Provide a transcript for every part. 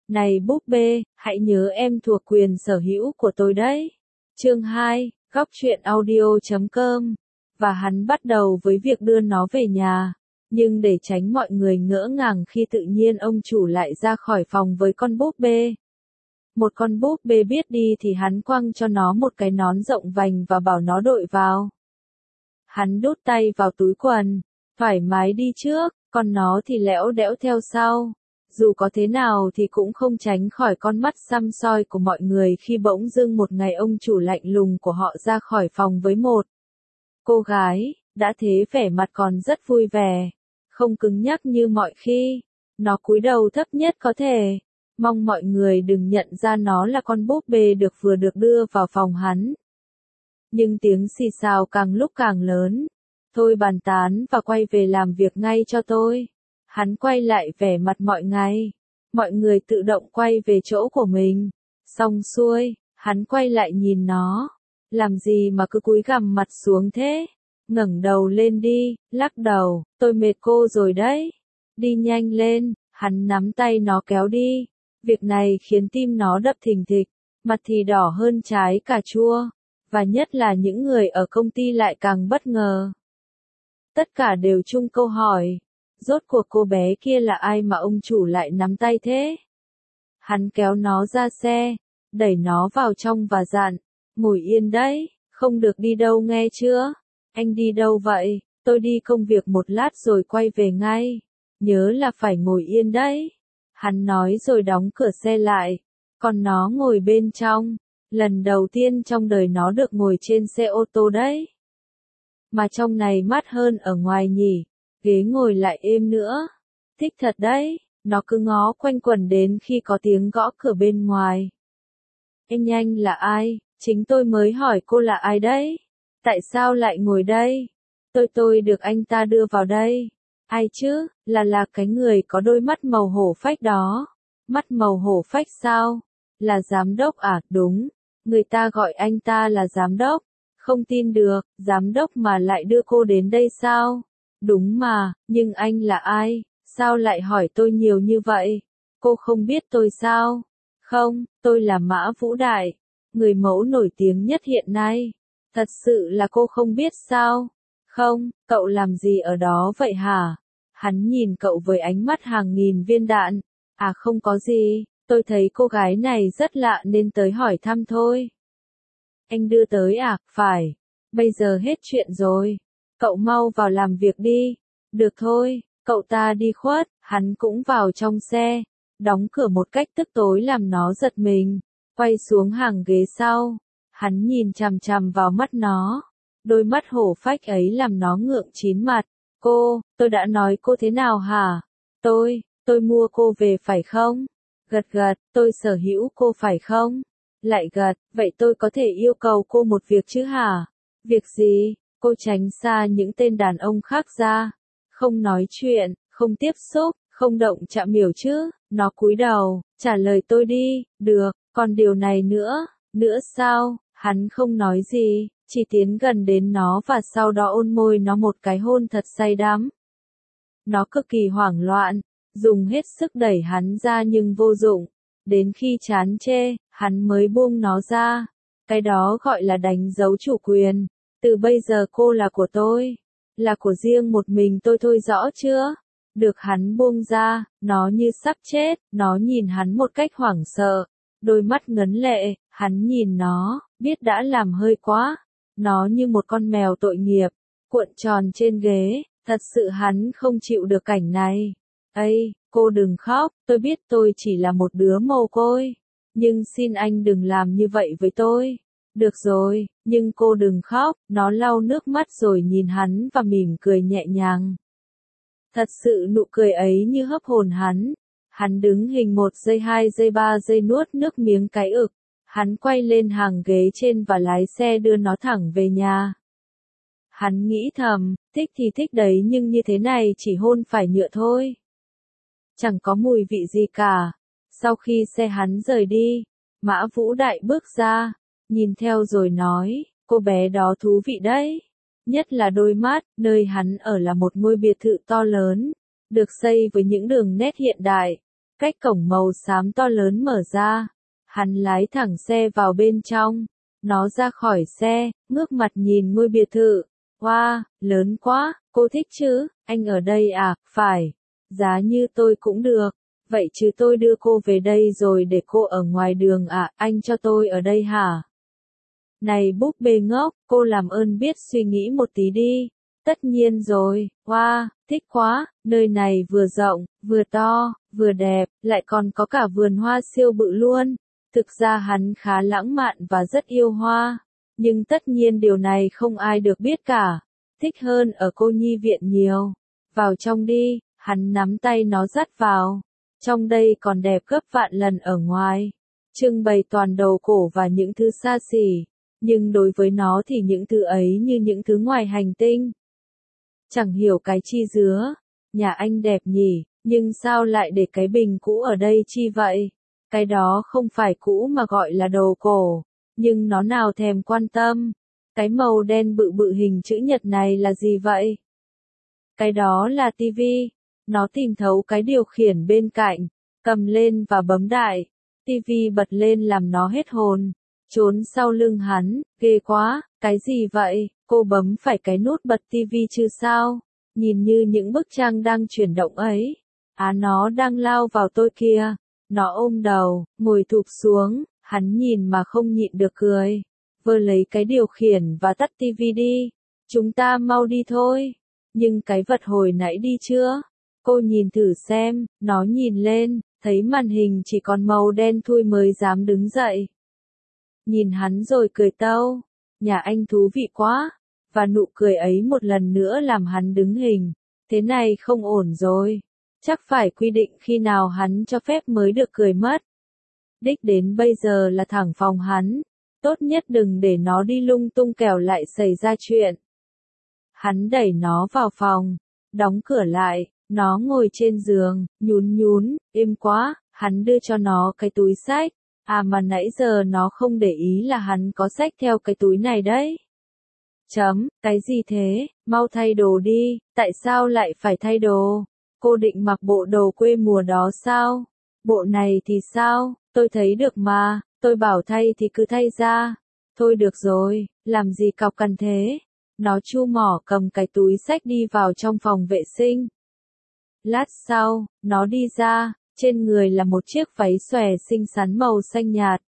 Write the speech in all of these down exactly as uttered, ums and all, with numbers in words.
Này búp bê, hãy nhớ em thuộc quyền sở hữu của tôi đấy. Chương hai, góc truyện audio chấm com. Và hắn bắt đầu với việc đưa nó về nhà. Nhưng để tránh mọi người ngỡ ngàng khi tự nhiên ông chủ lại ra khỏi phòng với con búp bê. Một con búp bê biết đi thì hắn quăng cho nó một cái nón rộng vành và bảo nó đội vào. Hắn đút tay vào túi quần, thoải mái đi trước, còn nó thì lẽo đẽo theo sau. Dù có thế nào thì cũng không tránh khỏi con mắt săm soi của mọi người khi bỗng dưng một ngày ông chủ lạnh lùng của họ ra khỏi phòng với một cô gái, đã thế vẻ mặt còn rất vui vẻ, không cứng nhắc như mọi khi. Nó cúi đầu thấp nhất có thể, mong mọi người đừng nhận ra nó là con búp bê được vừa được đưa vào phòng hắn. Nhưng tiếng xì xào càng lúc càng lớn. Thôi bàn tán và quay về làm việc ngay cho tôi. Hắn quay lại vẻ mặt mọi ngày. Mọi người tự động quay về chỗ của mình. Xong xuôi, hắn quay lại nhìn nó. Làm gì mà cứ cúi gằm mặt xuống thế? Ngẩng đầu lên đi, lắc đầu, tôi mệt cô rồi đấy. Đi nhanh lên, hắn nắm tay nó kéo đi. Việc này khiến tim nó đập thình thịch, mặt thì đỏ hơn trái cà chua. Và nhất là những người ở công ty lại càng bất ngờ. Tất cả đều chung câu hỏi. Rốt cuộc cô bé kia là ai mà ông chủ lại nắm tay thế? Hắn kéo nó ra xe, đẩy nó vào trong và dặn, ngồi yên đấy, không được đi đâu nghe chưa? Anh đi đâu vậy? Tôi đi công việc một lát rồi quay về ngay. Nhớ là phải ngồi yên đấy. Hắn nói rồi đóng cửa xe lại, còn nó ngồi bên trong. Lần đầu tiên trong đời nó được ngồi trên xe ô tô đấy. Mà trong này mát hơn ở ngoài nhỉ, ghế ngồi lại êm nữa. Thích thật đấy, nó cứ ngó quanh quẩn đến khi có tiếng gõ cửa bên ngoài. Anh anh là ai? Chính tôi mới hỏi cô là ai đấy? Tại sao lại ngồi đây? Tôi tôi được anh ta đưa vào đây. Ai chứ? Là là cái người có đôi mắt màu hổ phách đó. Mắt màu hổ phách sao? Là giám đốc à? Đúng. Người ta gọi anh ta là giám đốc. Không tin được, giám đốc mà lại đưa cô đến đây sao? Đúng mà, nhưng anh là ai? Sao lại hỏi tôi nhiều như vậy? Cô không biết tôi sao? Không, tôi là Mã Vũ Đại, người mẫu nổi tiếng nhất hiện nay. Thật sự là cô không biết sao? Không, cậu làm gì ở đó vậy hả? Hắn nhìn cậu với ánh mắt hàng nghìn viên đạn. À không có gì, tôi thấy cô gái này rất lạ nên tới hỏi thăm thôi. Anh đưa tới à? Phải. Bây giờ hết chuyện rồi. Cậu mau vào làm việc đi. Được thôi, cậu ta đi khuất, hắn cũng vào trong xe. Đóng cửa một cách tức tối làm nó giật mình. Quay xuống hàng ghế sau. Hắn nhìn chằm chằm vào mắt nó. Đôi mắt hổ phách ấy làm nó ngượng chín mặt. Cô, tôi đã nói cô thế nào hả? Tôi, tôi mua cô về phải không? Gật gật, tôi sở hữu cô phải không? Lại gật, vậy tôi có thể yêu cầu cô một việc chứ hả? Việc gì? Cô tránh xa những tên đàn ông khác ra. Không nói chuyện, không tiếp xúc, không động chạm miểu chứ. Nó cúi đầu, trả lời tôi đi. Được, còn điều này nữa, nữa sao? Hắn không nói gì, chỉ tiến gần đến nó và sau đó ôn môi nó một cái hôn thật say đắm. Nó cực kỳ hoảng loạn, dùng hết sức đẩy hắn ra nhưng vô dụng. Đến khi chán chê, hắn mới buông nó ra. Cái đó gọi là đánh dấu chủ quyền. Từ bây giờ cô là của tôi. Là của riêng một mình tôi thôi rõ chưa? Được hắn buông ra, nó như sắp chết, nó nhìn hắn một cách hoảng sợ. Đôi mắt ngấn lệ, hắn nhìn nó, biết đã làm hơi quá. Nó như một con mèo tội nghiệp, cuộn tròn trên ghế, thật sự hắn không chịu được cảnh này. Ây, cô đừng khóc, tôi biết tôi chỉ là một đứa mồ côi. Nhưng xin anh đừng làm như vậy với tôi. Được rồi, nhưng cô đừng khóc, nó lau nước mắt rồi nhìn hắn và mỉm cười nhẹ nhàng. Thật sự nụ cười ấy như hấp hồn hắn. Hắn đứng hình một giây hai giây ba giây nuốt nước miếng cái ực. Hắn quay lên hàng ghế trên và lái xe đưa nó thẳng về nhà. Hắn nghĩ thầm, thích thì thích đấy nhưng như thế này chỉ hôn phải nhựa thôi. Chẳng có mùi vị gì cả. Sau khi xe hắn rời đi, Mã Vũ Đại bước ra, nhìn theo rồi nói, cô bé đó thú vị đấy. Nhất là đôi mắt, nơi hắn ở là một ngôi biệt thự to lớn, được xây với những đường nét hiện đại. cách cổng màu xám to lớn mở ra. Hắn lái thẳng xe vào bên trong. Nó ra khỏi xe, ngước mặt nhìn ngôi biệt thự. Wow, lớn quá, cô thích chứ, anh ở đây à, phải. Giá như tôi cũng được. Vậy chứ tôi đưa cô về đây rồi để cô ở ngoài đường à, anh cho tôi ở đây hả? Này búp bê ngốc, cô làm ơn biết suy nghĩ một tí đi. Tất nhiên rồi, wow, thích quá, nơi này vừa rộng, vừa to, vừa đẹp, lại còn có cả vườn hoa siêu bự luôn. Thực ra hắn khá lãng mạn và rất yêu hoa, nhưng tất nhiên điều này không ai được biết cả. Thích hơn ở cô nhi viện nhiều. Vào trong đi, hắn nắm tay nó dắt vào. Trong đây còn đẹp gấp vạn lần ở ngoài. Trưng bày toàn đồ cổ và những thứ xa xỉ. Nhưng đối với nó thì những thứ ấy như những thứ ngoài hành tinh. Chẳng hiểu cái chi dứa. Nhà anh đẹp nhỉ, nhưng sao lại để cái bình cũ ở đây chi vậy? Cái đó không phải cũ mà gọi là đồ cổ. Nhưng nó nào thèm quan tâm. Cái màu đen bự bự hình chữ nhật này là gì vậy? Cái đó là tivi. Nó tìm thấu cái điều khiển bên cạnh. Cầm lên và bấm đại. Tivi bật lên làm nó hết hồn. Trốn sau lưng hắn, ghê quá, cái gì vậy, cô bấm phải cái nút bật tivi chứ sao, nhìn như những bức tranh đang chuyển động ấy, á nó đang lao vào tôi kìa, nó ôm đầu, ngồi thụp xuống, hắn nhìn mà không nhịn được cười, vơ lấy cái điều khiển và tắt tivi đi, chúng ta mau đi thôi, nhưng cái vật hồi nãy đi chưa, cô nhìn thử xem, nó nhìn lên, thấy màn hình chỉ còn màu đen thui mới dám đứng dậy. Nhìn hắn rồi cười tâu, nhà anh thú vị quá, và nụ cười ấy một lần nữa làm hắn đứng hình, thế này không ổn rồi, chắc phải quy định khi nào hắn cho phép mới được cười mất. Đích đến bây giờ là thẳng phòng hắn, tốt nhất đừng để nó đi lung tung kẻo lại xảy ra chuyện. Hắn đẩy nó vào phòng, đóng cửa lại, nó ngồi trên giường, nhún nhún, êm quá, hắn đưa cho nó cái túi xách. À mà nãy giờ nó không để ý là hắn có xách theo cái túi này đấy. Chấm, cái gì thế, mau thay đồ đi, tại sao lại phải thay đồ? Cô định mặc bộ đồ quê mùa đó sao? Bộ này thì sao, tôi thấy được mà, tôi bảo thay thì cứ thay ra. Thôi được rồi, làm gì cọc cằn thế? Nó chu mỏ cầm cái túi xách đi vào trong phòng vệ sinh. Lát sau, nó đi ra. Trên người là một chiếc váy xòe xinh xắn màu xanh nhạt.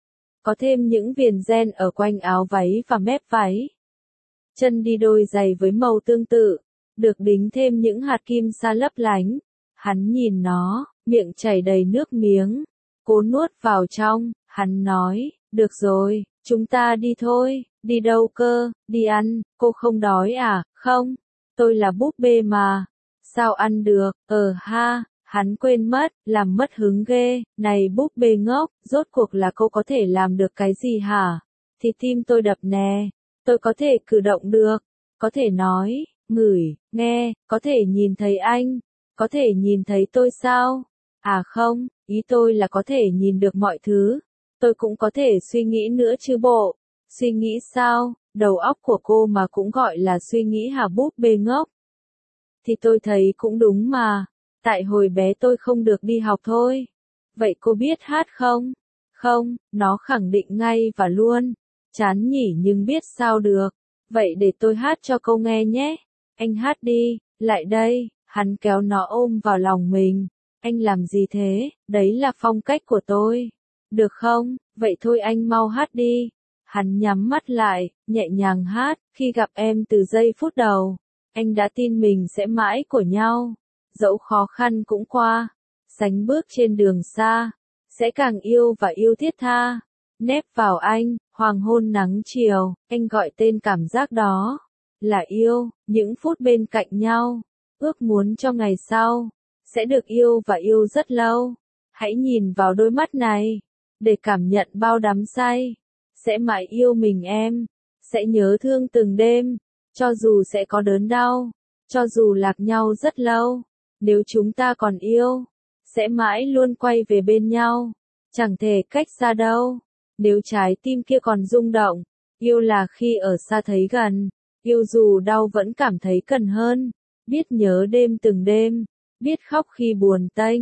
Có thêm những viền ren ở quanh áo váy và mép váy. Chân đi đôi giày với màu tương tự, được đính thêm những hạt kim sa lấp lánh. Hắn nhìn nó, miệng chảy đầy nước miếng. Cố nuốt vào trong, hắn nói, được rồi, chúng ta đi thôi, đi đâu cơ, đi ăn, cô không đói à, không, tôi là búp bê mà, sao ăn được, ờ ha. Hắn quên mất, làm mất hứng ghê, này búp bê ngốc, rốt cuộc là cô có thể làm được cái gì hả? Thì tim tôi đập nè, tôi có thể cử động được, có thể nói, ngửi, nghe, có thể nhìn thấy anh, có thể nhìn thấy tôi sao? À không, ý tôi là có thể nhìn được mọi thứ, tôi cũng có thể suy nghĩ nữa chứ bộ, suy nghĩ sao, đầu óc của cô mà cũng gọi là suy nghĩ hả búp bê ngốc? Thì tôi thấy cũng đúng mà. Tại hồi bé tôi không được đi học thôi. Vậy cô biết hát không? Không, nó khẳng định ngay và luôn. Chán nhỉ nhưng biết sao được. Vậy để tôi hát cho cô nghe nhé. Anh hát đi, lại đây, hắn kéo nó ôm vào lòng mình. Anh làm gì thế, đấy là phong cách của tôi. Được không, vậy thôi anh mau hát đi. Hắn nhắm mắt lại, nhẹ nhàng hát, khi gặp em từ giây phút đầu. Anh đã tin mình sẽ mãi của nhau. Dẫu khó khăn cũng qua, sánh bước trên đường xa, sẽ càng yêu và yêu thiết tha. Nép vào anh, hoàng hôn nắng chiều, anh gọi tên cảm giác đó, là yêu, những phút bên cạnh nhau, ước muốn cho ngày sau, sẽ được yêu và yêu rất lâu. Hãy nhìn vào đôi mắt này, để cảm nhận bao đắm say, sẽ mãi yêu mình em, sẽ nhớ thương từng đêm, cho dù sẽ có đớn đau, cho dù lạc nhau rất lâu. Nếu chúng ta còn yêu, sẽ mãi luôn quay về bên nhau, chẳng thể cách xa đâu. Nếu trái tim kia còn rung động, yêu là khi ở xa thấy gần, yêu dù đau vẫn cảm thấy cần hơn, biết nhớ đêm từng đêm, biết khóc khi buồn tênh,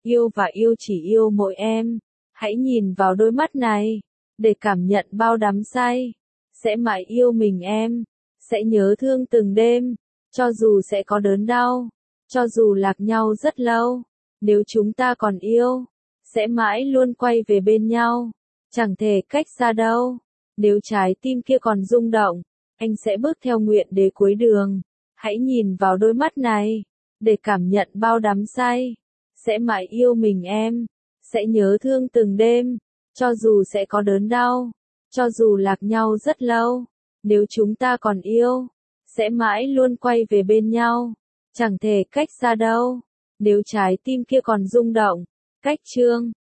yêu và yêu chỉ yêu mỗi em. Hãy nhìn vào đôi mắt này, để cảm nhận bao đắm say. Sẽ mãi yêu mình em, sẽ nhớ thương từng đêm, cho dù sẽ có đớn đau, cho dù lạc nhau rất lâu. Nếu chúng ta còn yêu, sẽ mãi luôn quay về bên nhau, chẳng thể cách xa đâu. Nếu trái tim kia còn rung động, anh sẽ bước theo nguyện đế cuối đường. Hãy nhìn vào đôi mắt này, để cảm nhận bao đắm say. Sẽ mãi yêu mình em, sẽ nhớ thương từng đêm, cho dù sẽ có đớn đau, cho dù lạc nhau rất lâu. Nếu chúng ta còn yêu, sẽ mãi luôn quay về bên nhau, chẳng thể cách xa đâu. Nếu trái tim kia còn rung động. Cách chương